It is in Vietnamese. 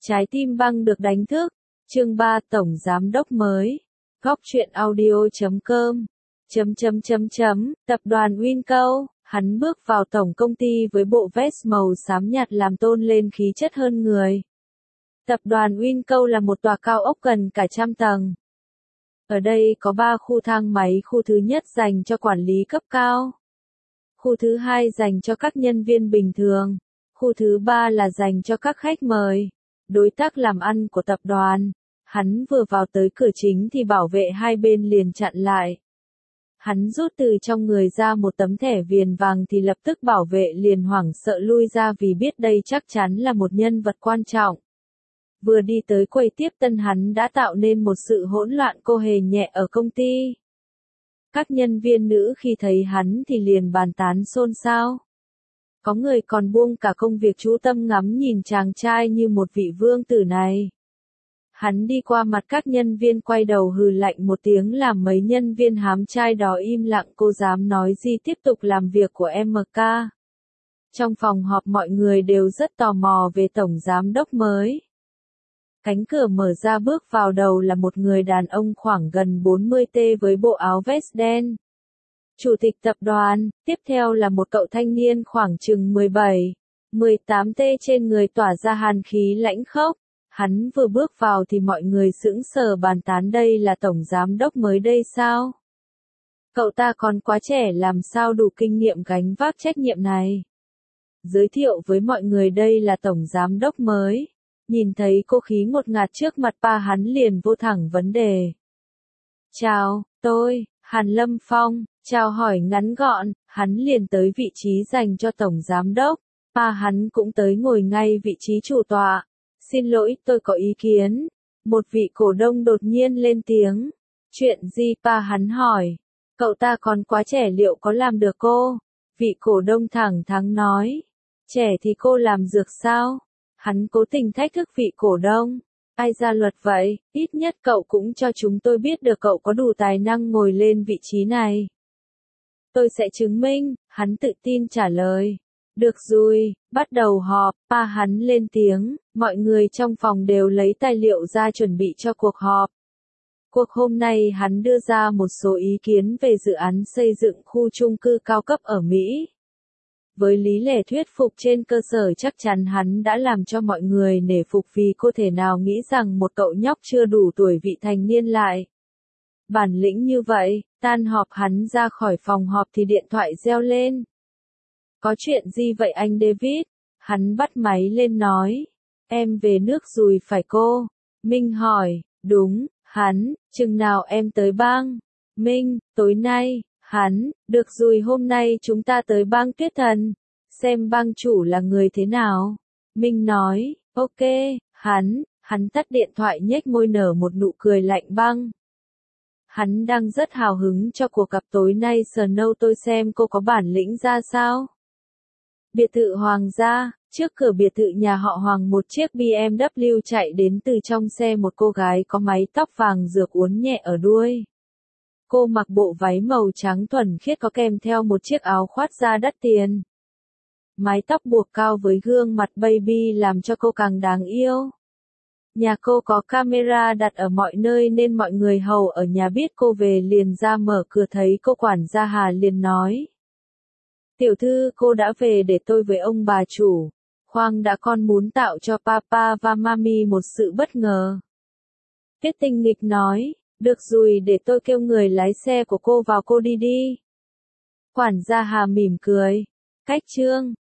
Trái tim băng được đánh thức. Chương 3 Tổng Giám đốc mới. Góc truyện audio.com. Tập đoàn Winco, hắn bước vào tổng công ty với bộ vest màu xám nhạt làm tôn lên khí chất hơn người. Tập đoàn Winco là một tòa cao ốc gần cả 100 tầng. Ở đây có 3 khu thang máy, khu thứ nhất dành cho quản lý cấp cao. Khu thứ hai dành cho các nhân viên bình thường. Khu thứ 3 là dành cho các khách mời, đối tác làm ăn của tập đoàn. Hắn vừa vào tới cửa chính thì bảo vệ hai bên liền chặn lại. Hắn rút từ trong người ra một tấm thẻ viền vàng thì lập tức bảo vệ liền hoảng sợ lui ra vì biết đây chắc chắn là một nhân vật quan trọng. Vừa đi tới quầy tiếp tân hắn đã tạo nên một sự hỗn loạn cô hề nhẹ ở công ty. Các nhân viên nữ khi thấy hắn thì liền bàn tán xôn xao. Có người còn buông cả công việc chú tâm ngắm nhìn chàng trai như một vị vương tử này. Hắn đi qua mặt các nhân viên quay đầu hừ lạnh một tiếng làm mấy nhân viên hám trai đó im lặng. Cô dám nói gì tiếp tục làm việc của MK. Trong phòng họp mọi người đều rất tò mò về tổng giám đốc mới. Cánh cửa mở ra bước vào đầu là một người đàn ông khoảng gần 40T với bộ áo vest đen. Chủ tịch tập đoàn, tiếp theo là một cậu thanh niên khoảng chừng 17-18T trên người tỏa ra hàn khí lãnh khốc. Hắn vừa bước vào thì mọi người sững sờ bàn tán đây là tổng giám đốc mới đây sao? Cậu ta còn quá trẻ làm sao đủ kinh nghiệm gánh vác trách nhiệm này? Giới thiệu với mọi người đây là tổng giám đốc mới. Nhìn thấy cô khí ngột ngạt trước mặt pa hắn liền vô thẳng vấn đề. Chào, tôi, Hàn Lâm Phong, chào hỏi ngắn gọn, hắn liền tới vị trí dành cho tổng giám đốc. Pa hắn cũng tới ngồi ngay vị trí chủ tọa. Xin lỗi, tôi có ý kiến. Một vị cổ đông đột nhiên lên tiếng. Chuyện gì pa hắn hỏi. Cậu ta còn quá trẻ liệu có làm được cô? Vị cổ đông thẳng thắn nói. Trẻ thì cô làm được sao? Hắn cố tình thách thức vị cổ đông. Ai ra luật vậy, ít nhất cậu cũng cho chúng tôi biết được cậu có đủ tài năng ngồi lên vị trí này. Tôi sẽ chứng minh, hắn tự tin trả lời. Được rồi, bắt đầu họp, pa hắn lên tiếng, mọi người trong phòng đều lấy tài liệu ra chuẩn bị cho cuộc họp. Cuộc hôm nay hắn đưa ra một số ý kiến về dự án xây dựng khu chung cư cao cấp ở Mỹ. Với lý lẽ thuyết phục trên cơ sở chắc chắn hắn đã làm cho mọi người nể phục vì cô thể nào nghĩ rằng một cậu nhóc chưa đủ tuổi vị thành niên lại. Bản lĩnh như vậy, tan họp hắn ra khỏi phòng họp thì điện thoại reo lên. Có chuyện gì vậy anh David? Hắn bắt máy lên nói. Em về nước rồi phải cô? Minh hỏi. Đúng, hắn, chừng nào em tới bang? Minh, tối nay. Hắn, được rồi hôm nay chúng ta tới bang Tuyết Thần. Xem bang chủ là người thế nào? Minh nói. Ok, hắn tắt điện thoại nhếch môi nở một nụ cười lạnh băng. Hắn đang rất hào hứng cho cuộc gặp tối nay Snow tôi xem cô có bản lĩnh ra sao? Biệt thự Hoàng gia, trước cửa biệt thự nhà họ Hoàng một chiếc BMW chạy đến từ trong xe một cô gái có mái tóc vàng rược uốn nhẹ ở đuôi. Cô mặc bộ váy màu trắng thuần khiết có kèm theo một chiếc áo khoác da đắt tiền. Mái tóc buộc cao với gương mặt baby làm cho cô càng đáng yêu. Nhà cô có camera đặt ở mọi nơi nên mọi người hầu ở nhà biết cô về liền ra mở cửa thấy cô quản gia Hà liền nói. Tiểu thư cô đã về để tôi với ông bà chủ. Khoan đã con muốn tạo cho papa và mami một sự bất ngờ. Tiết Tinh nghịch nói. Được rồi để tôi kêu người lái xe của cô vào cô đi đi. Quản gia Hà mỉm cười. Cách trương,